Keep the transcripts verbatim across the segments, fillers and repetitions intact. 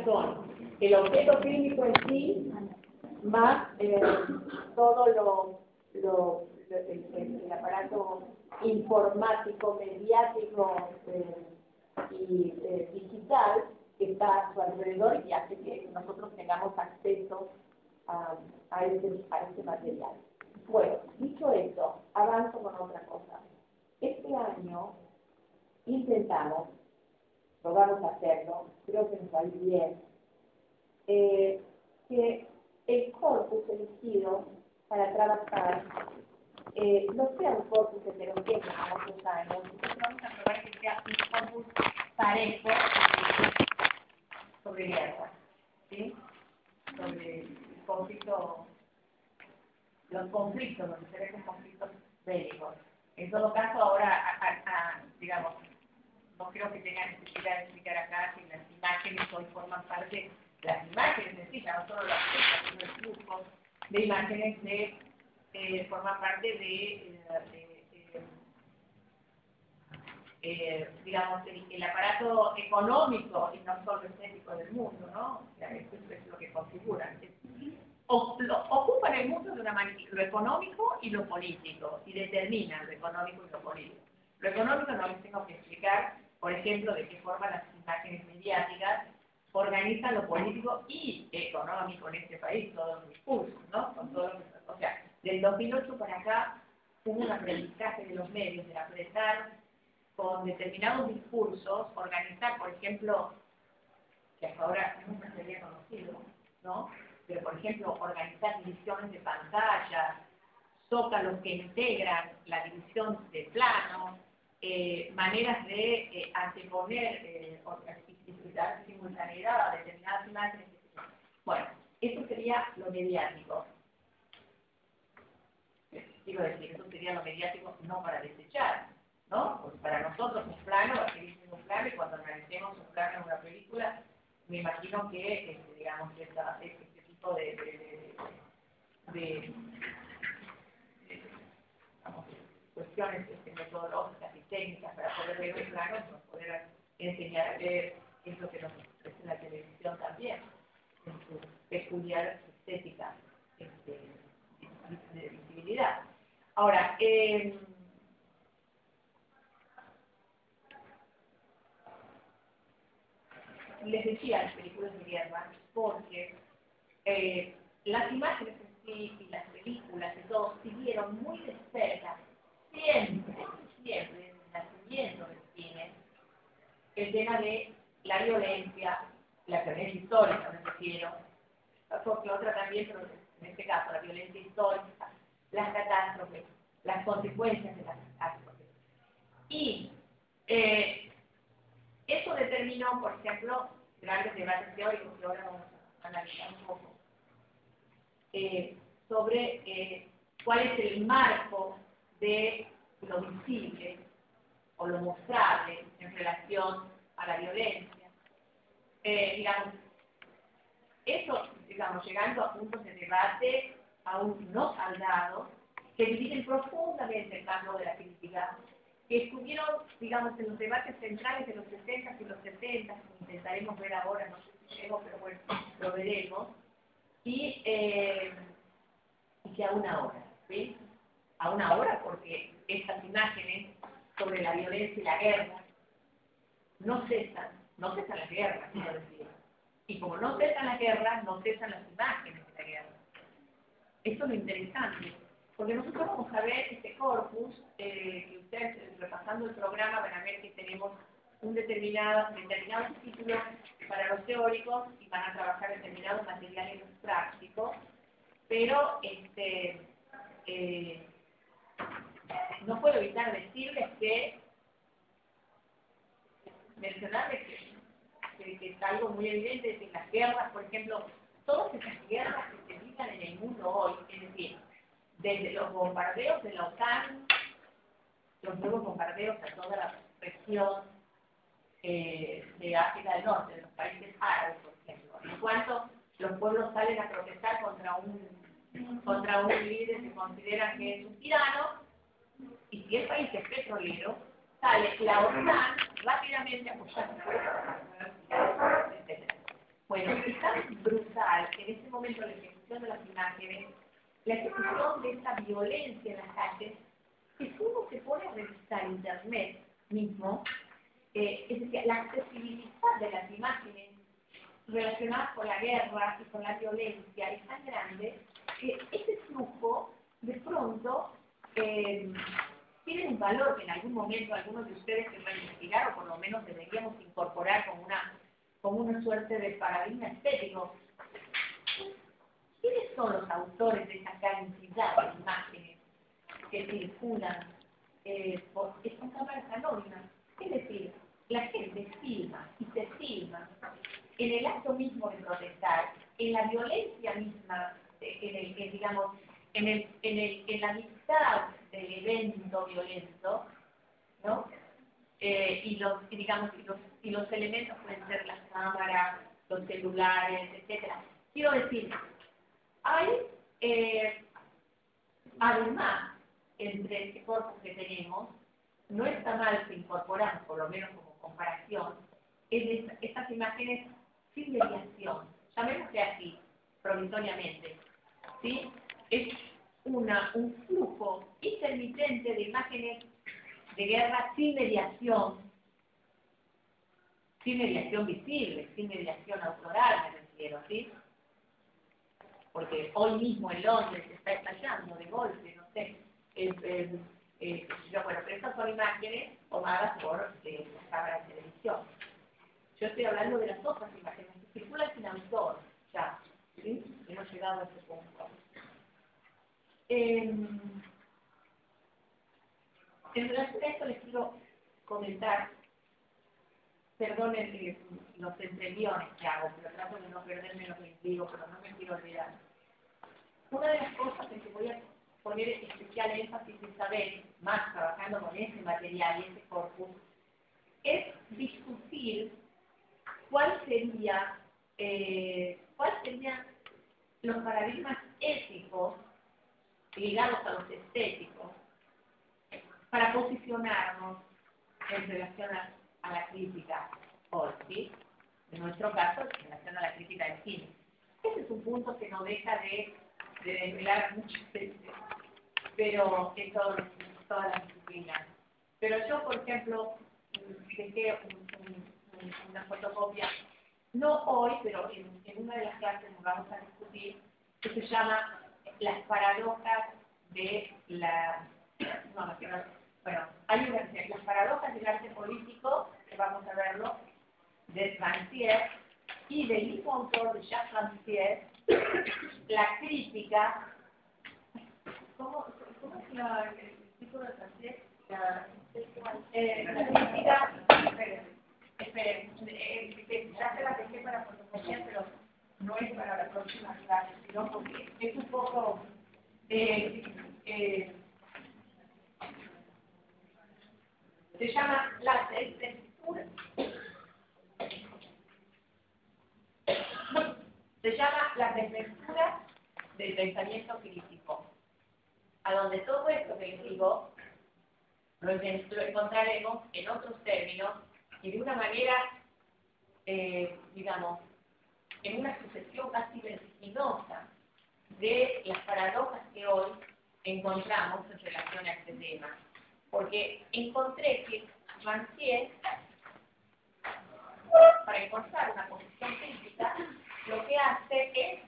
son el objeto clínico en sí, más eh, todo lo, lo, lo el, el, el aparato informático, mediático eh, y eh, digital que está a su alrededor y hace que nosotros tengamos acceso a, a, ese, a ese material. Bueno, dicho esto, avanzo con otra cosa. Este año intentamos, probamos hacerlo, creo que nos va a ir bien, eh, que el corpus elegido para trabajar eh, no sea un corpus heterogéneo como otros años, entonces vamos a probar que sea un corpus parejo sobre guerra, ¿sí? Sobre el conflicto, los conflictos, los diferentes conflictos bélicos. En todo caso, ahora, a, a, a, digamos, no creo que tenga necesidad de explicar acá que las imágenes hoy forman parte, las imágenes sencillas, no solo las textas, sino el flujo de imágenes de, eh, forman parte de, de, de, de eh, digamos, el, el aparato económico y no solo estético del mundo, ¿no? O sea, eso es lo que configura. O, lo, ocupan el mundo de una manera, lo económico y lo político, y determinan lo económico y lo político. Lo económico no les tengo que explicar, por ejemplo, de qué forma las imágenes mediáticas organizan lo político y económico en este país, todos los discursos, ¿no? Con todo lo que, o sea, del dos mil ocho para acá hubo un aprendizaje de los medios, de apretar con determinados discursos, organizar, por ejemplo, que hasta ahora nunca se había conocido, ¿no? Pero, por ejemplo, organizar divisiones de pantallas, zócalos que integran la división de planos, eh, maneras de eh, anteponer eh, o dar simultaneidad a determinadas imágenes. Bueno, eso sería lo mediático. Quiero decir, eso sería lo mediático no para desechar, ¿no? Pues para nosotros un plano va a seguir siendo un plano y cuando analicemos un plano en una película, me imagino que, este, digamos, esta, este tipo de, de, de, de, de digamos, cuestiones este, metodológicas y técnicas para poder ver un plano, nos poder enseñar a ver qué es lo que nos ofrece la televisión también, en su peculiar estética este, de visibilidad. Ahora, eh, les decía las películas de guerra porque eh, las imágenes en sí y las películas y todo siguieron muy de cerca, siempre, siempre, desde el nacimiento del cine, el tema de la violencia, la violencia histórica, me refiero, porque otra también, pero en este caso la violencia histórica, las catástrofes, las consecuencias de las catástrofes. Y eh, eso determinó, por ejemplo, grandes debates teóricos que ahora vamos a analizar un poco, eh, sobre eh, cuál es el marco de lo visible o lo mostrable en relación a la violencia. Eh, digamos, eso, digamos, llegando a puntos de debate aún no saldados, que dividen profundamente el campo de la crítica, que estuvieron, digamos, en los debates centrales de los sesentas y los setentas, intentaremos ver ahora, no sé si llego, pero bueno, lo veremos, y, eh, y que aún ahora, ¿sí? Aún ahora, porque estas imágenes sobre la violencia y la guerra no cesan, no cesan las guerras, quiero decir. Y como no cesan las guerras, no cesan las imágenes de la guerra. Esto es lo interesante, porque nosotros vamos a ver este corpus, eh, que ustedes repasando el programa van a ver que tenemos un determinado, determinados títulos para los teóricos y van a trabajar determinados materiales prácticos, pero este, eh, no puedo evitar decirles que, mencionarles que, que, que es algo muy evidente, es que las guerras, por ejemplo, todas esas guerras que se evitan en el mundo hoy, es decir, desde los bombardeos de la OTAN, los nuevos bombardeos a toda la región eh, de África del Norte, de los países árabes, por ejemplo, en cuanto los pueblos salen a protestar contra un, contra un líder que consideran que es un tirano, y si el país es petrolero, sale la OTAN rápidamente a apoyar, etcétera. Bueno, Bueno, es tan brutal que en ese momento la ejecución de las imágenes, la ejecución de esta violencia en las calles, que si uno se pone a revisar internet mismo, eh, es decir, la accesibilidad de las imágenes relacionadas con la guerra y con la violencia es tan grande que ese flujo de pronto eh, tiene un valor que en algún momento algunos de ustedes que van a investigar o por lo menos deberíamos incorporar como una, como una suerte de paradigma estético. ¿Quiénes son los autores de esa cantidad de imágenes que circulan eh, por, son cámaras anónimas? Es decir, la gente filma y se filma en el acto mismo de protestar, en la violencia misma, en el, en, digamos, en, el, en, el, en la mitad del evento violento, ¿no? Eh, y los, y digamos, y los, y los elementos pueden ser las cámaras, los celulares, etcétera. Quiero decir, hay, eh, además, entre este corpus que tenemos, no está mal que incorporamos, por lo menos como comparación, es estas imágenes sin mediación, llamémosle así, provisoriamente, ¿sí? Es una, un flujo intermitente de imágenes de guerra sin mediación, sin mediación visible, sin mediación autoral, me refiero, ¿sí? Porque hoy mismo en Londres está estallando de golpe, no sé, eh, eh, eh, yo, bueno, pero estas son imágenes tomadas por eh, las cámaras de televisión. Yo estoy hablando de las otras imágenes que circulan sin autor, ya, ¿sí? Hemos llegado a ese punto. Eh, en relación a esto les quiero comentar, perdonen eh, los entreguiones que hago, pero trato de no perderme lo que les digo, pero no me quiero olvidar. Una de las cosas en que voy a poner especial énfasis en saber, más trabajando con ese material y ese corpus, es discutir cuál sería, eh, cuál serían los paradigmas éticos ligados a los estéticos para posicionarnos en relación a, a la crítica hoy, ¿sí? En nuestro caso, en relación a la crítica del cine. Ese es un punto que no deja de, de desvelar muchas veces, pero en todo, todas las disciplinas. Pero yo, por ejemplo, dejé un, un, una fotocopia, no hoy, pero en, en una de las clases nos vamos a discutir, que se llama Las paradojas de la... No, no, no, bueno, hay una que se llama Las paradojas del arte político, que vamos a verlo, de Rancière, y del mismo autor de Jacques Rancière, la crítica... ¿Cómo, cómo es la, el título de Rancière? La, eh, la crítica... Esperen, esperen, eh, ya se la dejé para fotocopiar, pero no es para la próxima clase, sino porque es un poco... Eh, eh, se llama la desventura. Se llama la desventura del pensamiento crítico, a donde todo esto que les digo lo, lo encontraremos en otros términos y de una manera, eh, digamos, en una sucesión casi vertiginosa de las paradojas que hoy encontramos en relación a este tema. Porque encontré que Rancière, para encontrar una posición crítica, lo que hace es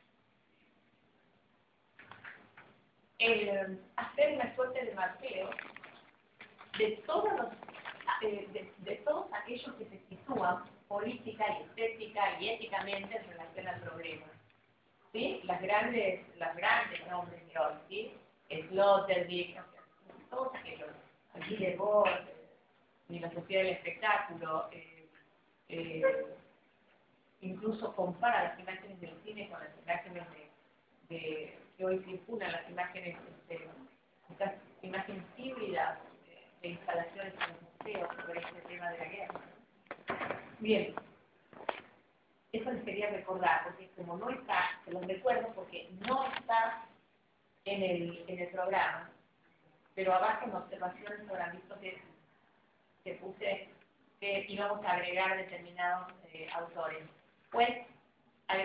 el, hacer una suerte de mapeo de todos los eh, de, de todos aquellos que se sitúan política y estética y éticamente en relación al problema. ¿Sí? Las grandes, las grandes nombres de hoy, ¿sí? Sloterdijk, todos aquellos, aquí de Bohr, ni la sociedad del espectáculo, eh, eh, incluso compara las imágenes del cine con las imágenes de, de que hoy circulan, las imágenes, este, estas imágenes híbridas de, de instalaciones en los museos sobre este tema de la guerra. Bien, eso les quería recordar, porque como no está, se los recuerdo porque no está en el, en el programa, pero abajo en observaciones habrán visto que, que puse que íbamos a agregar determinados eh, autores. Pues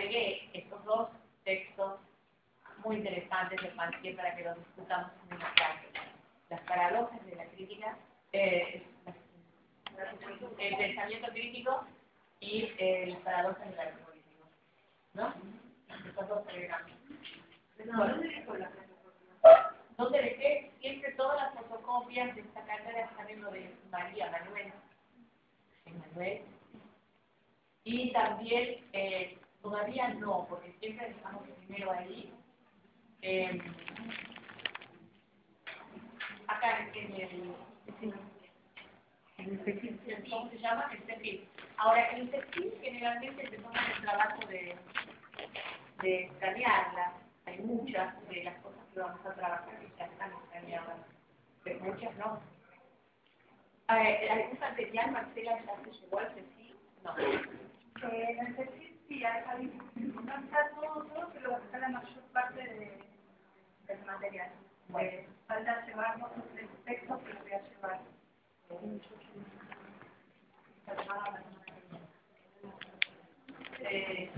agregué estos dos textos muy interesantes de Pantier para que los discutamos en una clase. Las paradojas de la crítica, eh, el pensamiento crítico y eh, las paradojas del arte político, ¿no? Estos dos telegramas. Bueno, ¿dónde dejé? Siempre todas las fotocopias de esta cátedra están en lo de María Manuel. Manuel. Y también, eh, todavía no, porque siempre dejamos primero ahí. Eh, acá en el, en el perfil, ¿cómo se llama? El perfil. Ahora, en el perfil generalmente se toma el trabajo de, de escanearla. Hay muchas de las cosas que vamos a trabajar que ya están escaneadas, pero muchas no. Eh, ¿Algún material, Marcela, ya se llegó al perfil? No. Eh, en el perfil sí, hay, no está todo, todo, pero está la mayor parte de, del material. Bueno. Eh, falta llevar dos o tres textos que los voy a llevar. Eh,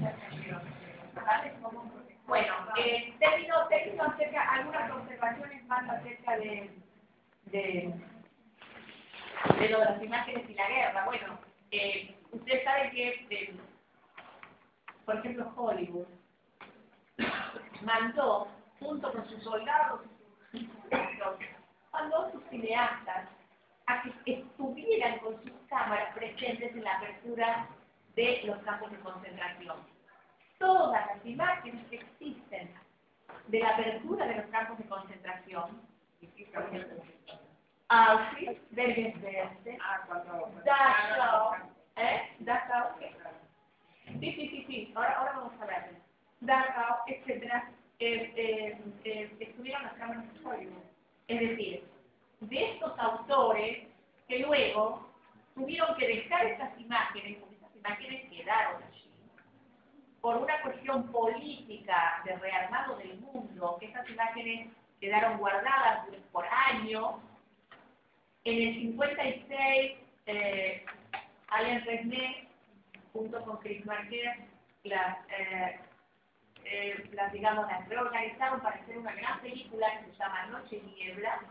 bueno, eh, términos, términos acerca, algunas observaciones más acerca de, de, de lo de las imágenes y la guerra. Bueno, eh, usted sabe que, eh, por ejemplo, Hollywood mandó, junto con sus soldados, mandó a sus cineastas a que estuvieran con sus cámaras presentes en la apertura de los campos de concentración. Todas las imágenes que existen de la apertura de los campos de concentración, por ejemplo, Auschwitz, Bergen-Belsen, Dachau, ¿eh? Dachau, sí, sí, sí, sí, ahora, ahora vamos a ver, Dachau, etcétera, eh, eh, eh, estuvieron las cámaras de Hollywood. Es decir, de estos autores que luego tuvieron que dejar estas imágenes, porque estas imágenes quedaron allí, por una cuestión política de rearmado del mundo, que estas imágenes quedaron guardadas por años. En el cincuenta y seis, eh, Alain Resnais, junto con Chris Marker, las, eh, eh, las, digamos, las reorganizaron para hacer una gran película que se llama Noche y Niebla.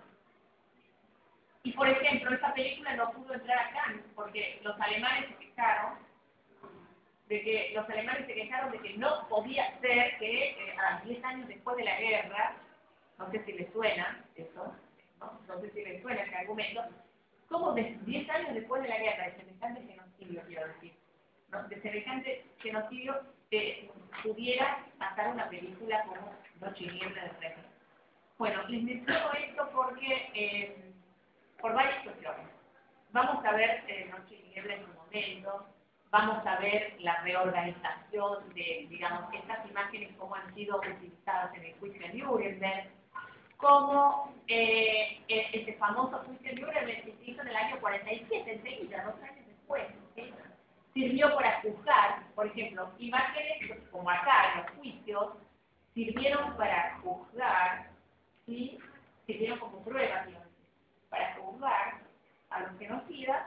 Y, por ejemplo, esa película no pudo entrar a Cannes porque los alemanes se quejaron de que los alemanes se quejaron de que no podía ser que eh, a diez años después de la guerra, no sé si les suena eso, no, no sé si les suena ese argumento, como de diez años después de la guerra, de semejante genocidio, quiero decir, ¿no? De semejante genocidio eh, pudiera pasar una película como Noche y Niebla de Resnais. Bueno, les menciono esto porque, eh, por varias cuestiones. Vamos a ver eh, Noche y Niebla en su momento. Vamos a ver la reorganización de, digamos, estas imágenes, cómo han sido utilizadas en el juicio de Nuremberg, cómo eh, este famoso juicio de Nuremberg que se hizo en el año cuarenta y siete, enseguida, dos años después, ¿sí? Sirvió para juzgar, por ejemplo, imágenes como acá en los juicios, sirvieron para juzgar, ¿sí? Sirvieron como pruebas, digamos, para juzgar a los genocidas,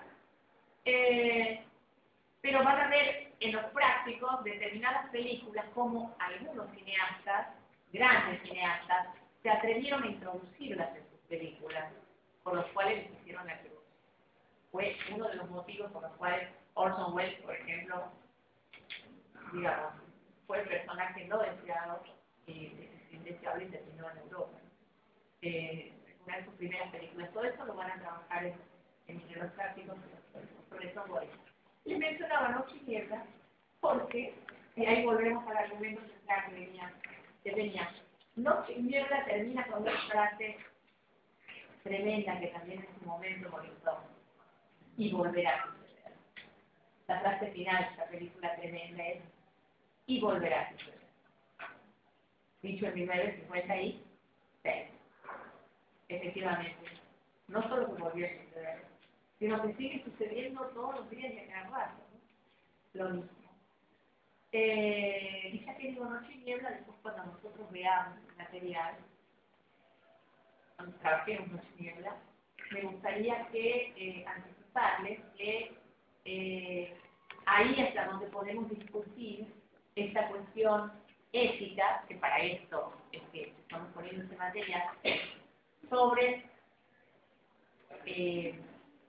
eh, pero van a ver en los prácticos determinadas películas como algunos cineastas, grandes cineastas, se atrevieron a introducirlas en sus películas, por los cuales les hicieron la cruz. Fue uno de los motivos por los cuales Orson Welles, por ejemplo, digamos, fue el personaje no deseado y indeseable y terminó en Europa. Eh, una de sus primeras películas. Todo eso lo van a trabajar en, en los prácticos por eso voy. Les mencionaba Noche y Niebla porque, y ahí volvemos al argumento central que venía, que venía. Noche y Niebla termina con una frase tremenda que también en su momento molestó y volverá a suceder. La frase final de esta película tremenda es y volverá a suceder. Dicho en mil novecientos cincuenta y seis. Efectivamente, no solo que volvió a suceder, sino que sigue sucediendo todos los días y a cada rato, ¿no? Lo mismo. Eh, y ya que digo Noche y Niebla, después cuando nosotros veamos el material, cuando trabajemos Noche y Niebla, me gustaría que eh, anticiparles que eh, ahí hasta donde podemos discutir esta cuestión ética, que para esto es que estamos poniendo en materia, sobre eh,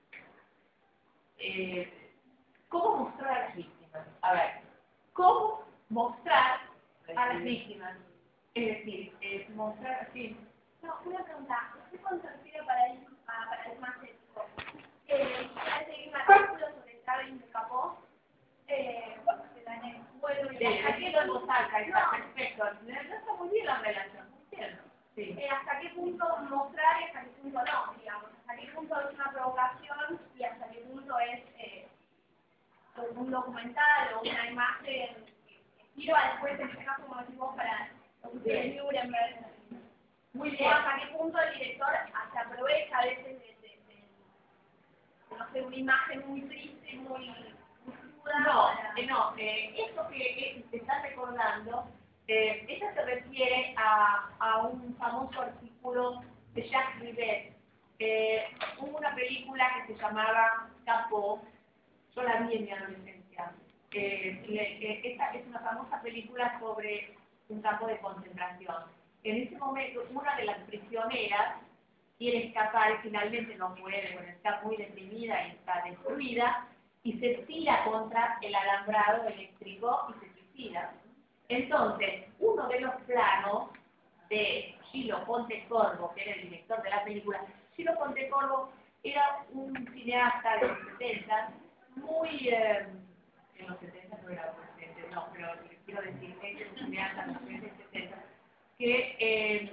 eh, cómo mostrar a las víctimas. A ver, cómo mostrar a las víctimas. Es decir, es mostrar así. No, una pregunta. ¿Usted cuando se refiere para el, a, para el más ético? Eh, ¿Quiere seguir un artículo sobre el traveling de Capó? Eh, bueno, se da en el vuelo y Sí, hasta aquí qué lo punto- en voz alta, está no, perfecto. No está muy bien la relación, muy bien. Sí. eh, hasta qué punto mostrar y hasta qué punto no, digamos. Hasta qué punto es una provocación y hasta qué punto es eh, un documental o una imagen que sirva después, en este caso, como decimos, para los de Nuremberg. Muy O bien. hasta qué punto el director hasta aprovecha a veces de, de, de, de, no sé, una imagen muy triste, muy, muy cruda. No, para- eh, no, eh, esto que eh, te estás recordando, eh, ella se refiere a, a un famoso artículo de Jacques Rivet. Eh, hubo una película que se llamaba Capó, yo la vi en mi adolescencia. Eh, le- eh, esta es una famosa película sobre un campo de concentración. En ese momento, una de las prisioneras quiere escapar y finalmente no puede, bueno, está muy deprimida y está destruida, y se tira contra el alambrado eléctrico y se suicida. Entonces, uno de los planos de Gillo Pontecorvo, que era el director de la película, Gillo Pontecorvo era un cineasta de los setenta, muy... Eh, en los setenta no era presente, no, pero quiero decir que es un cineasta de los setenta, que... Eh,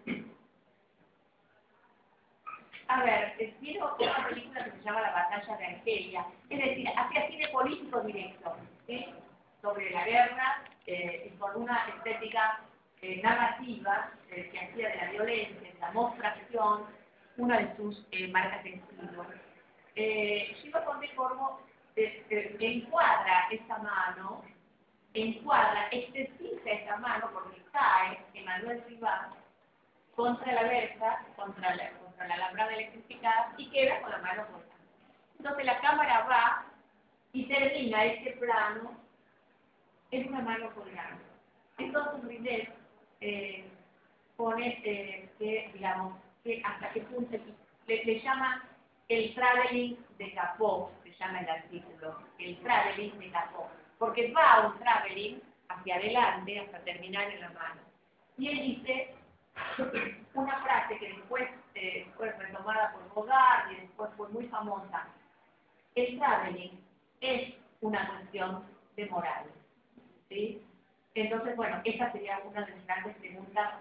A ver, tiene otra película que se llama La batalla de Argelia, es decir, hacía cine político directo, ¿sí? Sobre la guerra, eh, y con una estética eh, narrativa eh, que hacía de la violencia, de la mostración, una de sus eh, marcas de estilo. Eh, Gillo Pontecorvo eh, eh, encuadra esa mano, encuadra, exercita esa mano porque cae Emmanuel Rivas contra la verja, contra la, contra la alambrada electrificada y queda con la mano cortada. Entonces la cámara va y termina este plano en una mano colgando. Entonces Rivet eh, pone eh, que, digamos, que hasta qué punto le, le llama el traveling de Capó, se llama el artículo, el traveling de Capó, porque va a un traveling hacia adelante hasta terminar en la mano. Y él dice una frase que después eh, fue retomada por Godard y después fue muy famosa. El traveling es una cuestión de moral, ¿sí? Entonces, bueno, esa sería una de las grandes preguntas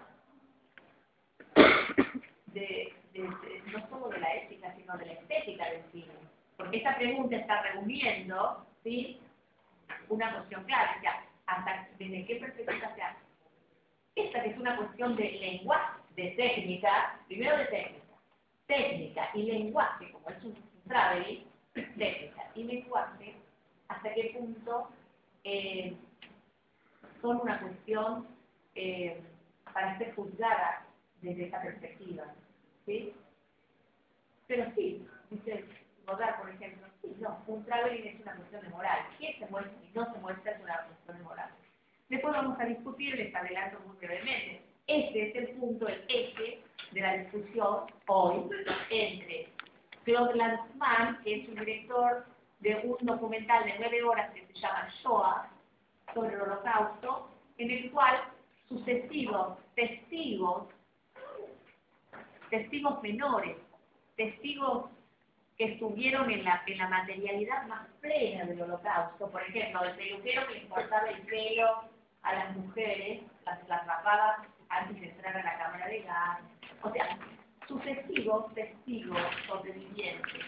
de, de, de, no solo de la ética, sino de la estética del cine. Porque esta pregunta está reuniendo, ¿sí?, una cuestión clara, o sea, hasta desde qué perspectiva se hace. Esta que es una cuestión de lenguaje, de técnica, primero de técnica, técnica y lenguaje, como es un traveling, técnica y lenguaje, hasta qué punto eh, son una cuestión eh, para ser juzgada desde esa perspectiva, ¿sí? Pero sí, dice Godard, por ejemplo, sí, no, un traveling es una cuestión de moral, ¿qué se muestra y no se muestra es una cuestión de moral? Después vamos a discutir, les adelanto muy brevemente. Este es el punto, el eje de la discusión hoy entre Claude Lanzmann, que es un director de un documental de nueve horas que se llama Shoah, sobre el Holocausto, en el cual sucesivos testigos, testigos menores, testigos que estuvieron en la, en la materialidad más plena del Holocausto, por ejemplo, el peluquero que le cortaba el pelo a las mujeres, las, las rapaba antes de entrar a la cámara de gas, o sea, sucesivos testigos sobrevivientes.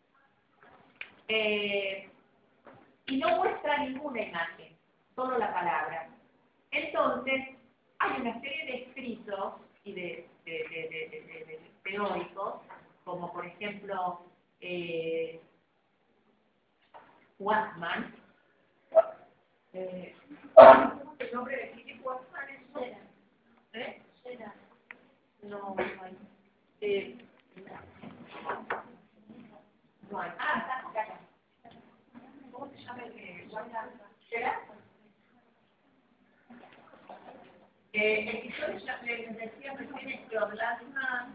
Eh, y no muestra ninguna imagen, solo la palabra. Entonces, hay una serie de escritos y de, de, de, de, de, de, de teóricos, como por ejemplo eh, Watman, eh, ¿cómo es el nombre de Philip Watman? ¿Eh? No, no hay. Eh, no hay. Ah, está acá. ¿Cómo se llama el que Watman? ¿Será? Eh, el que yo les decía recién es Claude Lanzmann.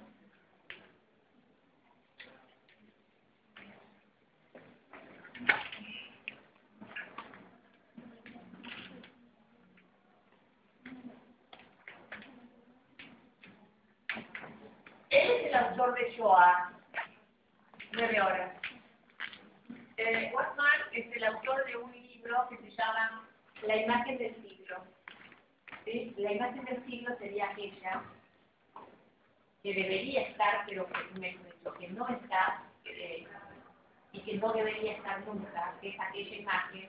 Él es el autor de Shoah, nueve horas. Eh, Waxman es el autor de un libro que se llama La imagen del siglo. ¿Sí? La imagen del siglo sería aquella que debería estar, pero que, me, que no está, eh, y que no debería estar nunca, que es aquella imagen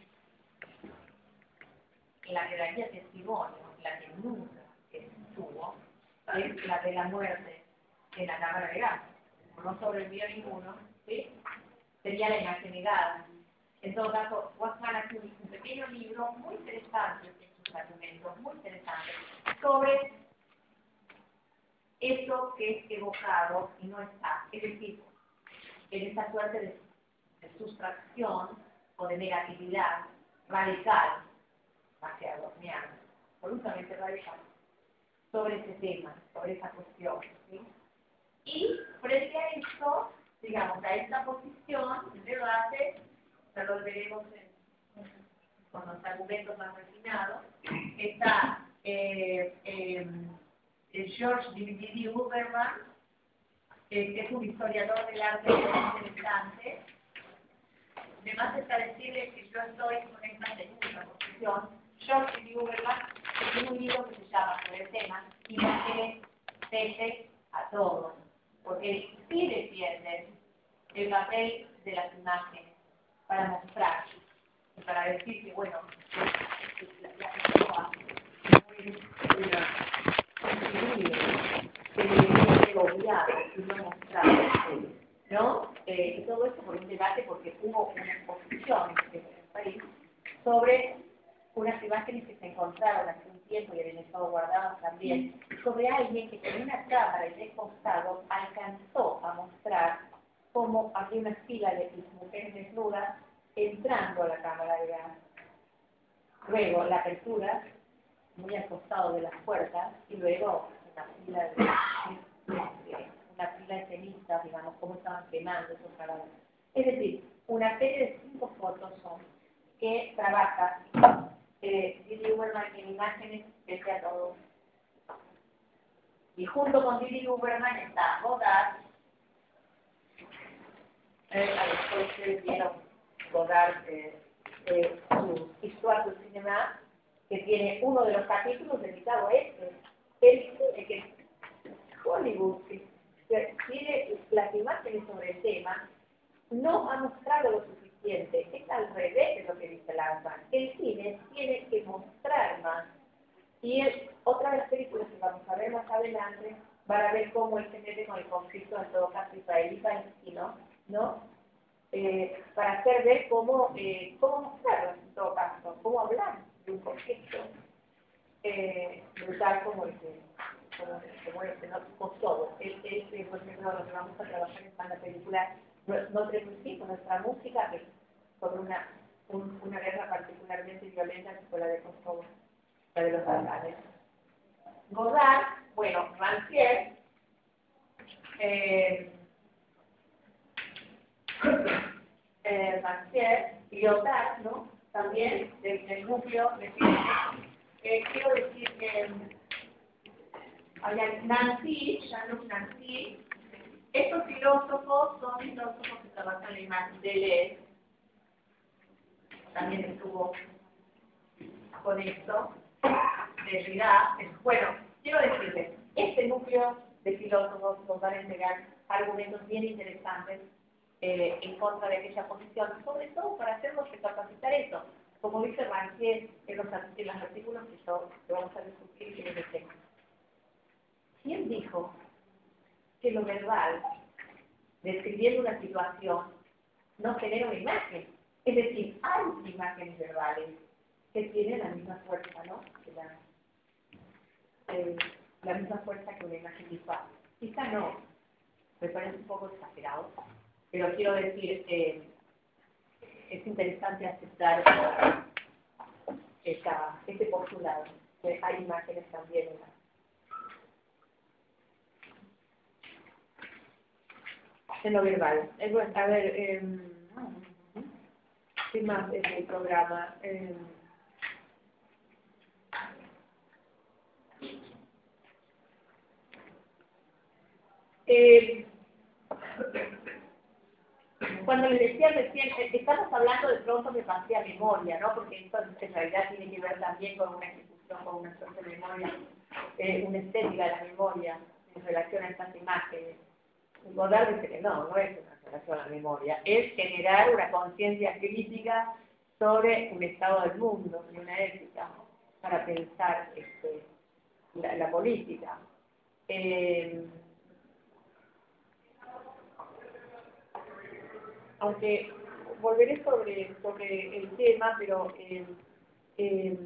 en la que daría testimonio, la que nunca estuvo, es la de la muerte en la cámara de gas. Como no sobrevivió ninguno, ¿sí? Sería la imagen negada. En todo caso, Waxman hace un pequeño libro muy interesante en sus argumentos, muy interesante, sobre eso que es evocado y no está. Es decir, en esta suerte de, de sustracción o de negatividad radical, hacia adornear, absolutamente radical, sobre ese tema, sobre esa cuestión. ¿Sí? Y frente a esto, digamos, a esta posición, el debate, ya lo veremos en, con los argumentos más refinados, está eh, eh, George D D Uberman, eh, que es un historiador del arte muy interesante. Además está decirles que yo estoy con esta segunda posición. George D D Uberman tiene un libro que se llama sobre el tema Imágenes pese a todos, porque sí defiende el papel de las imágenes para mostrar y para decir que, bueno, la, la persona puede contribuir, que debería ser obviado y no mostrado, ¿no? Eh, y todo esto por un debate, porque hubo una exposición en París sobre unas imágenes que se encontraron hace un tiempo y habían estado guardadas también, sobre alguien que con una cámara y de costado alcanzó a mostrar cómo había una fila de mujeres desnudas entrando a la cámara de gas. Luego la apertura, muy al costado de las puertas, y luego una fila de, de, de una fila de cenizas, digamos, cómo estaban quemando esos cadáveres. Es decir, una serie de cinco fotos son que trabaja eh, Didi Uberman en imágenes pese a todo. Y junto con Didi Uberman está Godard. Eh, después ustedes vieron Godard, eh, eh, su Histoire du Cinéma, que tiene uno de los capítulos dedicado a esto. Él dice que Hollywood, que tiene las imágenes sobre el tema, no ha mostrado lo suficiente. Es al revés de lo que dice Lanzmann. El cine tiene que mostrar más. Y es otra de las películas que vamos a ver más adelante, van a ver cómo él se mete con el conflicto, en todo caso israelí-palestino, ¿no? Eh, para hacer ver cómo, eh, cómo mostrarlo, en todo caso, cómo hablar de un conflicto eh, brutal como el que, como, como este, ¿no? Con todo. Él, él, por ejemplo, lo que vamos a trabajar en la película Notre Dame, con nuestra música, que sobre una, un, una guerra particularmente violenta que fue la de Kosovo, la de los Balcanes. Godard, bueno, Rancière, eh, eh, Rancière y Lyotard, ¿no? También del, del núcleo de eh, quiero decir que había Nancy, Jean-Luc Nancy. Estos filósofos son filósofos que trabajan en la imagen de Deleuze. También estuvo con esto. Derrida. Bueno, quiero decirles, este núcleo de filósofos nos van a entregar argumentos bien interesantes eh, en contra de aquella posición, sobre todo para hacernos recapacitar eso. Como dice Rancière en los, en los artículos que, yo, que vamos a discutir en el tema. ¿Quién dijo que lo verbal, describiendo una situación, no genera una imagen? Es decir, hay imágenes verbales que tienen la misma fuerza, ¿no? Que la, eh, la misma fuerza que una imagen visual. Quizá no, me parece un poco exagerado, pero quiero decir, eh, es interesante aceptar esta, este postulado. eh, hay imágenes también en la... En lo verbal. Eh, bueno, a ver, eh, ¿qué más es el programa? Eh, eh, cuando les decía recién, eh, estamos hablando de pronto me pasé a memoria, ¿no? Porque esto en realidad tiene que ver también con una ejecución, con una suerte de memoria, eh, una estética de la memoria en relación a estas imágenes. Godard dice que no, no es una relación a la memoria, es generar una conciencia crítica sobre un estado del mundo y una ética para pensar este, la, la política. Eh, aunque volveré sobre, sobre el tema, pero eh, eh,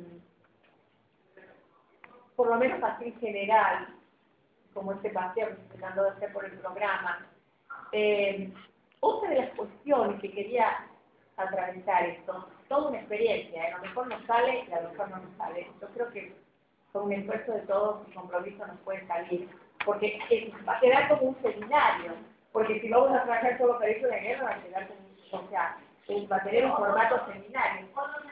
por lo menos así en general, como este paseo que estoy tratando de hacer por el programa, eh, otra de las cuestiones que quería atravesar esto, toda una experiencia, ¿eh? A lo mejor nos sale y a lo mejor no nos sale. Yo creo que con un esfuerzo de todos y compromiso nos puede salir, porque es, va a quedar como un seminario, porque si vamos a trabajar solo para eso de guerra, va a quedar como, o sea, va a tener un formato seminario.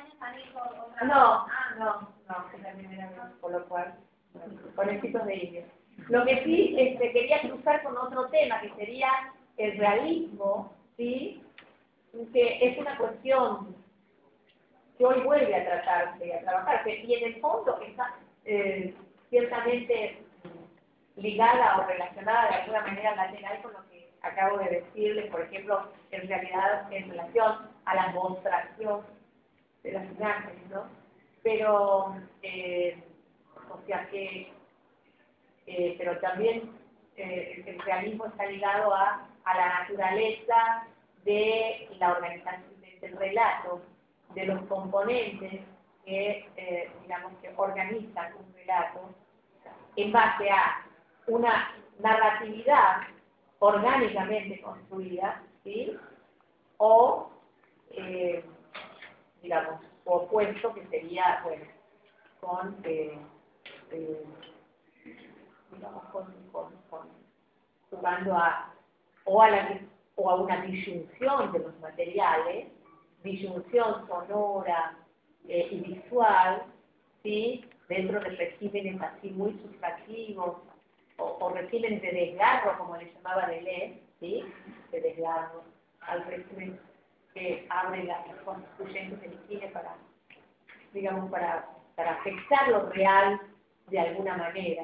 No, no, no, es la primera vez, por lo cual, con éxitos de indios. Lo que sí este, quería cruzar con otro tema, que sería el realismo, ¿sí? Que es una cuestión que hoy vuelve a tratarse, a trabajarse, y en el fondo está eh, ciertamente ligada o relacionada de alguna manera lateral con lo que acabo de decirles, por ejemplo, en realidad en relación a la mostración de las imágenes, ¿no? Pero, eh, o sea que, eh, pero también eh, el realismo está ligado a, a la naturaleza de la organización del relato, de los componentes que, eh, digamos, que organizan un relato en base a una narratividad orgánicamente construida, ¿sí? O, eh, digamos, opuesto, que sería, bueno, con, eh, eh, digamos, con, con, con, jugando a, o a, la, o a una disyunción de los materiales, disyunción sonora eh, y visual, ¿sí? Dentro de regímenes así muy sustractivos, o, o regímenes de desgarro, como le llamaba Deleuze, ¿sí? De desgarro, al régimen que abre las constituyentes del cine para, digamos, para, para afectar lo real de alguna manera.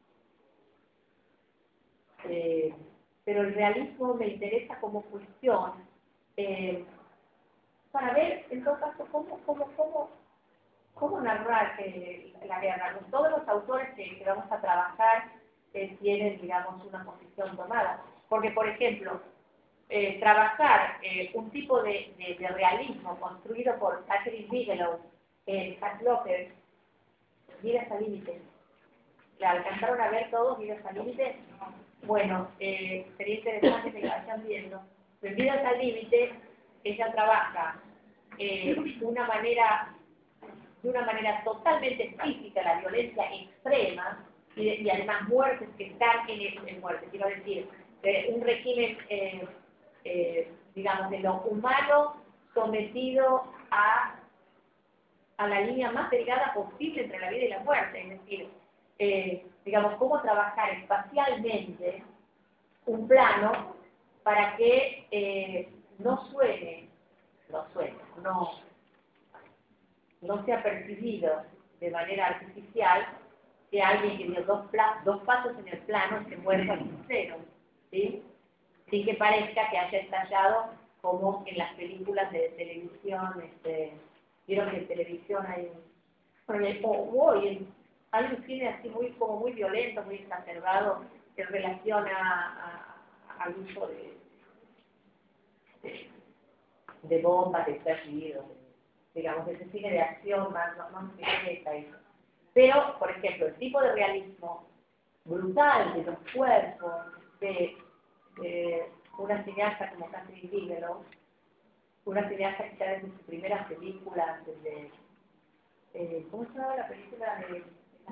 Eh, pero el realismo me interesa como cuestión eh, para ver, en todo caso, cómo, cómo, cómo, cómo narrar eh, la guerra. Todos los autores que, que vamos a trabajar eh, tienen, digamos, una posición tomada. Porque, por ejemplo, eh, trabajar eh, un tipo de, de, de realismo construido por Catherine Bigelow, eh, Jack Locker, Vidas al límite. ¿La alcanzaron a ver todos, Vidas al límite? Bueno, eh, sería interesante que la vayan viendo. En Vidas al límite, ella trabaja eh, una manera, de una manera totalmente física, la violencia extrema, y, y además muertes que están en, el, en muerte. Quiero decir, eh, un régimen, eh, eh, digamos, de lo humano sometido a, a la línea más delgada posible entre la vida y la muerte. Es decir, eh, digamos, cómo trabajar espacialmente un plano para que eh, no suene, no suene, no, no sea percibido de manera artificial que alguien que dio dos, dos pasos en el plano se muerda al cero, ¿sí? Sin que parezca que haya estallado como en las películas de televisión. Este, vieron que en televisión hay un, o hoy hay un cine así muy, como muy violento, muy exacerbado en relación a, a, al uso de, de, de bombas, de estallidos, digamos, de ese cine de acción más, no, no me interesa eso. Pero, por ejemplo, el tipo de realismo brutal de los cuerpos de, de una cineasta como Catherine Bigelow, una cineasta que ya desde sus primeras películas, desde, eh, ¿cómo se llama la película de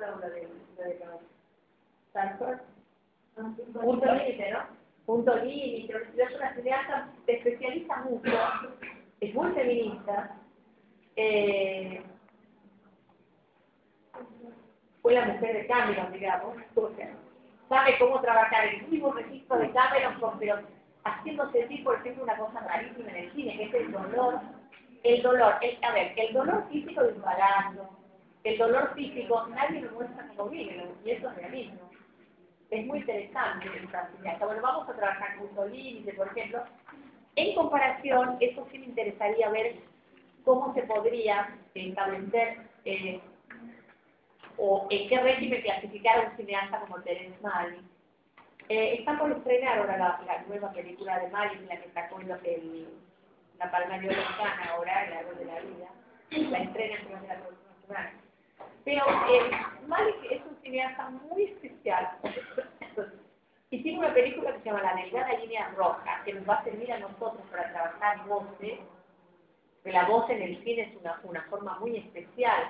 una o la de la de Stanford. Punto límite, ¿no? Punto límite. Es una cineasta que se especializa mucho, es muy feminista. Eh, fue la mujer de Cameron, digamos. O sea, sabe cómo trabajar el mismo registro de Cameron, con, pero haciendo sentir, por ejemplo, una cosa rarísima en el cine, que es el dolor. El dolor, el, a ver, el dolor físico de un embarazo, el dolor físico, nadie lo muestra como vive, y eso es realismo. Es muy interesante esta cineasta. Bueno, vamos a trabajar Punto Límite, por ejemplo. En comparación, eso sí me interesaría ver cómo se podría establecer eh, o en qué régimen clasificar a un cineasta como Terence Malick. Eh, está por estrenar ahora la, la nueva película de Malick, la que sacó el, el, la Palma de Oro Mexicana, ahora, El Árbol de la Vida. La estrena en la Producción Nacional. Pero eh, Malick es un cineasta muy especial y tiene una película que se llama La Delgada Línea Roja, que nos va a servir a nosotros para trabajar voces, que la voz en el cine es una, una forma muy especial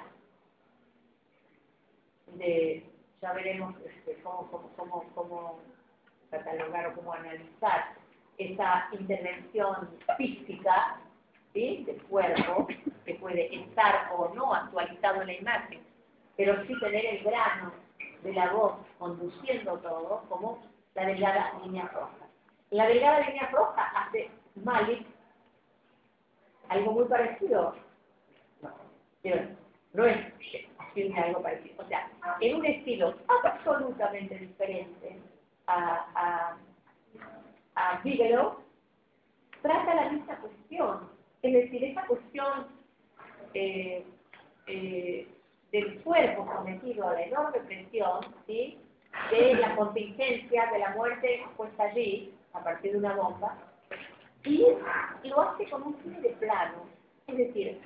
de, ya veremos este, cómo, cómo, cómo, cómo catalogar o cómo analizar esa intervención física, ¿sí?, del cuerpo, que puede estar o no actualizado en la imagen, pero sí tener el grano de la voz conduciendo todo, como la delgada línea roja. La delgada línea roja hace Malick algo muy parecido. No, pero no es haciendo algo parecido. O sea, en un estilo absolutamente diferente a, a, a Bigelow, trata la misma cuestión. Es decir, esa cuestión eh, eh, del cuerpo sometido a la enorme presión, ¿sí?, de la contingencia de la muerte puesta allí, a partir de una bomba, y lo hace con un cine de plano. Es decir,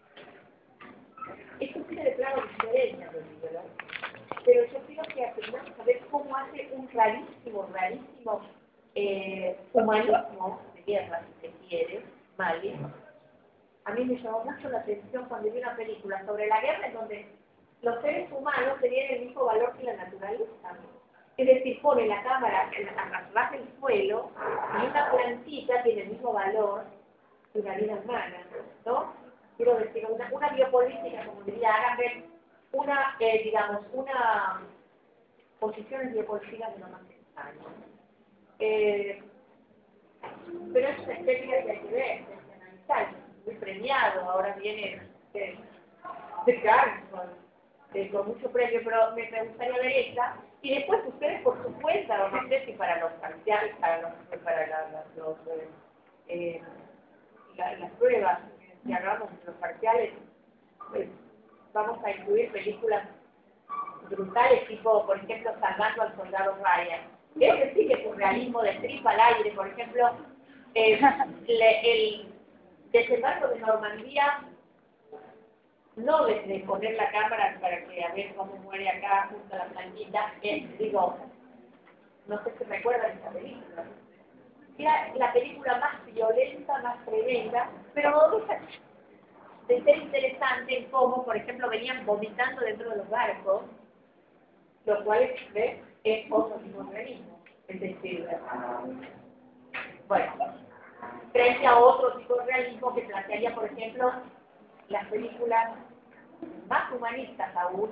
es un cine de plano diferente, ¿no? Pero yo creo que aprendamos a ver cómo hace un rarísimo, rarísimo eh, humanismo de guerra, si se quiere, Malick. A mí me llamó mucho la atención cuando vi una película sobre la guerra en donde los seres humanos tenían el mismo valor que la naturaleza. Es decir, pone la cámara a ras del suelo y una plantita tiene el mismo valor que una vida humana, ¿no? Quiero decir, una, una biopolítica, como diría Agamben, una, eh, digamos, una posiciones biopolíticas de lo más extraño. Eh, pero es una estética que hay que ver, hay que analizar, muy premiado, ahora viene de, de Cannes con, de, con mucho premio, pero me, me gustaría ver esta, y después ustedes por su cuenta, o no sé si para los parciales, para los, para la, la, los, eh, la, las pruebas que hagamos en los parciales, pues vamos a incluir películas brutales, tipo, por ejemplo, Salvando al Soldado Ryan. Ese sí que es un realismo de tripa al aire, por ejemplo, eh, le, el desembarco de Normandía, no desde poner la cámara para que a ver cómo muere acá junto a la planquita, es, digo, no sé si recuerdan esa película. Era la película más violenta, más tremenda, pero no deja de ser interesante en cómo, por ejemplo, venían vomitando dentro de los barcos, lo cual es, ¿ves?, es otro tipo de realismo. Es decir, bueno, frente a otro tipo de realismo que plantearía, por ejemplo, las películas más humanistas aún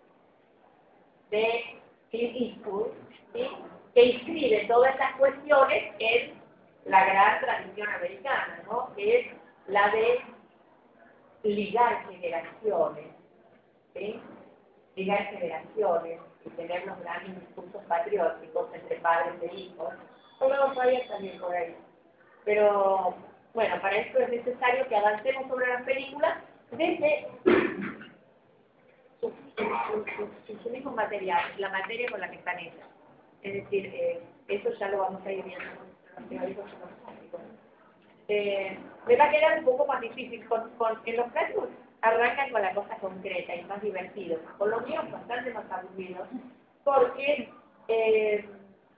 de Clint Eastwood, ¿sí?, que inscribe todas estas cuestiones en la gran tradición americana, ¿no?, que es la de ligar generaciones, ¿sí?, ligar generaciones y tener los grandes discursos patrióticos entre padres e hijos. Luego hay también por ahí. Pero, bueno, para esto es necesario que avancemos sobre las películas desde su, su, su, su mismo material, la materia con la que están hechas. Es decir, eh, eso ya lo vamos a ir viendo con los teóricos y los prácticos. Eh, me va a quedar un poco más difícil. Con, con, en los prácticos arrancan con la cosa concreta y más divertido. Con los míos bastante más aburridos, porque eh,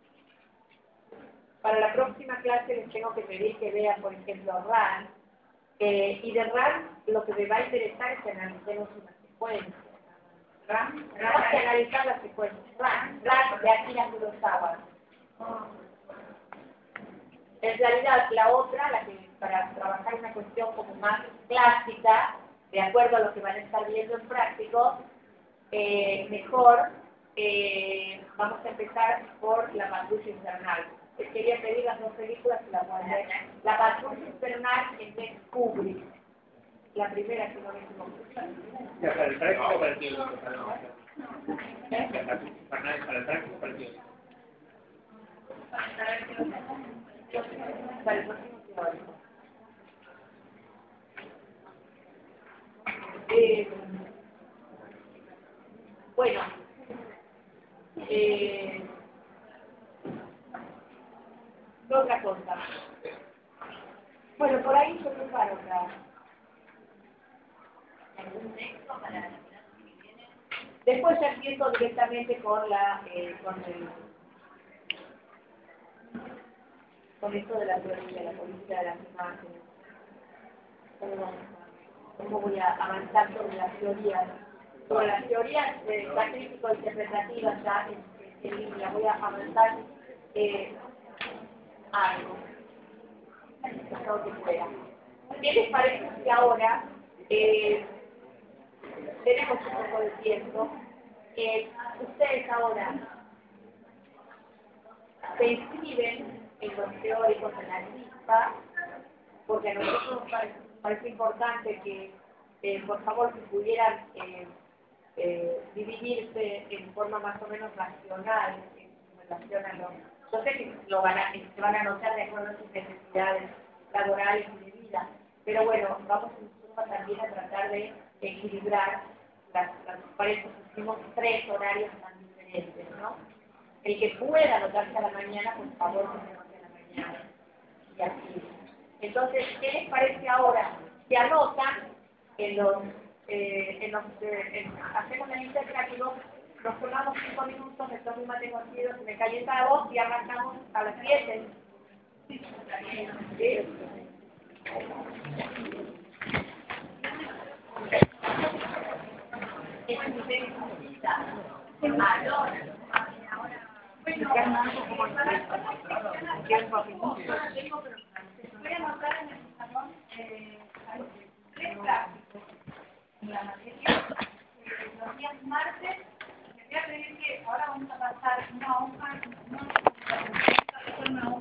para la próxima clase les tengo que pedir que vean, por ejemplo, Rand, eh, y de Rand lo que me va a interesar es que analicemos una secuencia. RAM, tenemos que analizar la secuencia. RAM, RAM de Akira Kurosawa. En realidad, la otra, la que para trabajar una cuestión como más clásica, de acuerdo a lo que van a estar viendo en práctico, eh, mejor eh, vamos a empezar por La Patrulla Infernal. Les quería pedir las dos películas y la pueden ver. La Patrulla Infernal en de Kubrick. La primera, que no me equivoco. Para el práctico partido. Para el práctico partido. Para el próximo teórico. Eh, bueno, eh, otra cosa. Bueno, por ahí yo preparo otra. ¿Algún texto para la clase que viene? Después ya empiezo directamente con la, eh, con el, con esto de la teoría, la política de las imágenes. ¿Cómo, cómo voy a avanzar sobre las teorías? Sobre las teorías eh, la crítico-interpretativas ya en, en línea, voy a avanzar eh, algo. Lo que pueda. ¿Qué les parece si ahora eh, tenemos un poco de tiempo? Eh, ustedes ahora se inscriben en los teóricos en la lista, porque a nosotros nos parece, parece importante que, eh, por favor, si pudieran eh, eh, dividirse en forma más o menos racional en relación a los... Yo sé que lo van a, se van a anotar de acuerdo a sus necesidades laborales y de vida, pero bueno, vamos también a tratar de equilibrar las, las para eso pusimos tres horarios tan diferentes, ¿no? El que pueda anotarse a la mañana, por favor, que se anote a la mañana. Y así. Entonces, ¿qué les parece ahora? Se anotan en los, eh, en los eh, en, hacemos el intercambio, nos tomamos cinco minutos, me tomo un mate cocido, se me calienta la voz y arrancamos a las siete. ¿Sí? Bueno, voy a anotar en el salón eh, tres prácticos en la materia. Eh, los días martes, les voy a pedir que ahora vamos a pasar una hoja, una, una hoja